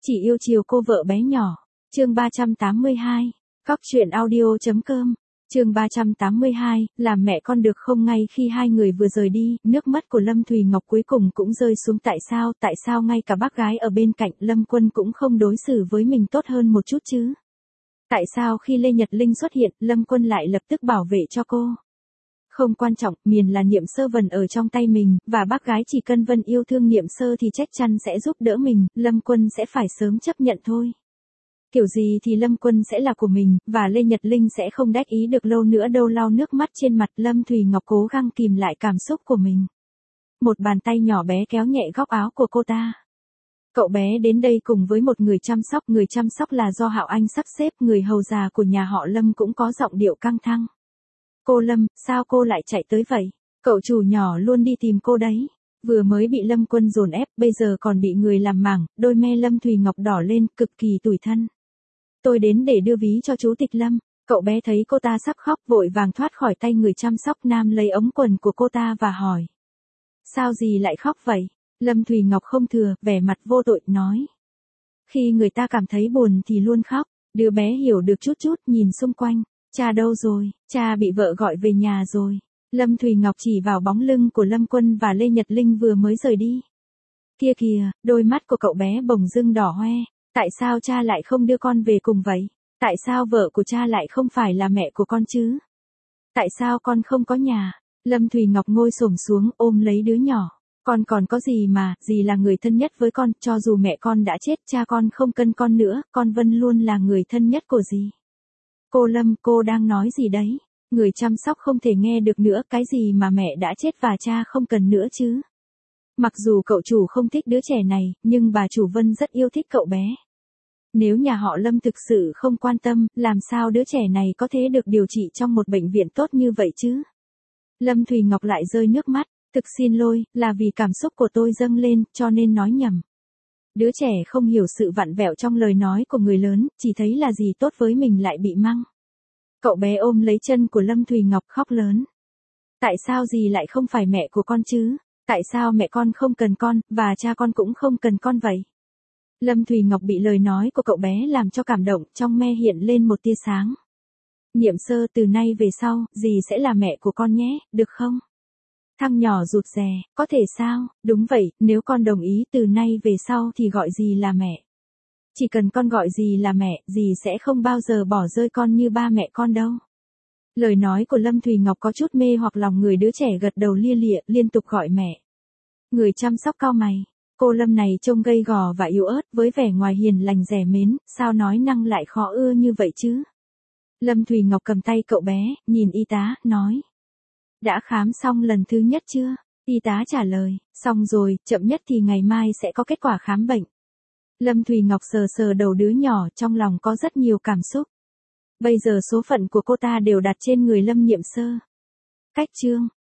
Chỉ yêu chiều cô vợ bé nhỏ. Chương 382. Cóc truyện audio.com. Chương 382, làm mẹ con được không? Ngay khi hai người vừa rời đi, nước mắt của Lâm Thùy Ngọc cuối cùng cũng rơi xuống. Tại sao ngay cả bác gái ở bên cạnh Lâm Quân cũng không đối xử với mình tốt hơn một chút chứ? Tại sao khi Lê Nhật Linh xuất hiện, Lâm Quân lại lập tức bảo vệ cho cô? Không quan trọng, miền là Niệm Sơ Vân ở trong tay mình, và bác gái chỉ cần Vân yêu thương Niệm Sơ thì chắc chắn sẽ giúp đỡ mình, Lâm Quân sẽ phải sớm chấp nhận thôi. Kiểu gì thì Lâm Quân sẽ là của mình, và Lê Nhật Linh sẽ không đắc ý được lâu nữa đâu. Lau nước mắt trên mặt, Lâm Thùy Ngọc cố gắng kìm lại cảm xúc của mình. Một bàn tay nhỏ bé kéo nhẹ góc áo của cô ta. Cậu bé đến đây cùng với một người chăm sóc là do Hạo Anh sắp xếp. Người hầu già của nhà họ Lâm cũng có giọng điệu căng thẳng. Cô Lâm, sao cô lại chạy tới vậy? Cậu chủ nhỏ luôn đi tìm cô đấy. Vừa mới bị Lâm Quân dồn ép, bây giờ còn bị người làm mảng. Đôi me Lâm Thùy Ngọc đỏ lên, cực kỳ tủi thân. Tôi đến để đưa ví cho chú Tịch Lâm. Cậu bé thấy cô ta sắp khóc, vội vàng thoát khỏi tay người chăm sóc nam, lấy ống quần của cô ta và hỏi. Sao dì lại khóc vậy? Lâm Thùy Ngọc không thừa, vẻ mặt vô tội, nói. Khi người ta cảm thấy buồn thì luôn khóc. Đứa bé hiểu được chút, nhìn xung quanh. Cha đâu rồi? Cha bị vợ gọi về nhà rồi. Lâm Thùy Ngọc chỉ vào bóng lưng của Lâm Quân và Lê Nhật Linh vừa mới rời đi. Kia kìa, đôi mắt của cậu bé bỗng dưng đỏ hoe. Tại sao cha lại không đưa con về cùng vậy? Tại sao vợ của cha lại không phải là mẹ của con chứ? Tại sao con không có nhà? Lâm Thùy Ngọc ngồi xổm xuống ôm lấy đứa nhỏ. Con còn có gì mà, dì là người thân nhất với con, cho dù mẹ con đã chết, cha con không cần con nữa, con Vân luôn là người thân nhất của dì. Cô Lâm, cô đang nói gì đấy? Người chăm sóc không thể nghe được nữa, cái gì mà mẹ đã chết và cha không cần nữa chứ? Mặc dù cậu chủ không thích đứa trẻ này, nhưng bà chủ Vân rất yêu thích cậu bé. Nếu nhà họ Lâm thực sự không quan tâm, làm sao đứa trẻ này có thể được điều trị trong một bệnh viện tốt như vậy chứ? Lâm Thùy Ngọc lại rơi nước mắt. Thực xin lỗi, là vì cảm xúc của tôi dâng lên, cho nên nói nhầm. Đứa trẻ không hiểu sự vặn vẹo trong lời nói của người lớn, chỉ thấy là gì tốt với mình lại bị mắng. Cậu bé ôm lấy chân của Lâm Thùy Ngọc khóc lớn. Tại sao dì lại không phải mẹ của con chứ? Tại sao mẹ con không cần con, và cha con cũng không cần con vậy? Lâm Thùy Ngọc bị lời nói của cậu bé làm cho cảm động, trong me hiện lên một tia sáng. Niệm Sơ, từ nay về sau, dì sẽ là mẹ của con nhé, được không? Thằng nhỏ rụt rè, có thể sao? Đúng vậy, nếu con đồng ý, từ nay về sau thì gọi dì là mẹ. Chỉ cần con gọi dì là mẹ, dì sẽ không bao giờ bỏ rơi con như ba mẹ con đâu. Lời nói của Lâm Thùy Ngọc có chút mê hoặc lòng người, đứa trẻ gật đầu lia lịa, liên tục gọi mẹ. Người chăm sóc cau mày. Cô Lâm này trông gầy gò và yếu ớt, với vẻ ngoài hiền lành dè mến, sao nói năng lại khó ưa như vậy chứ? Lâm Thùy Ngọc cầm tay cậu bé, nhìn y tá, nói. Đã khám xong lần thứ nhất chưa? Y tá trả lời, xong rồi, chậm nhất thì ngày mai sẽ có kết quả khám bệnh. Lâm Thùy Ngọc sờ sờ đầu đứa nhỏ, trong lòng có rất nhiều cảm xúc. Bây giờ số phận của cô ta đều đặt trên người Lâm Niệm Sơ. Cách chương.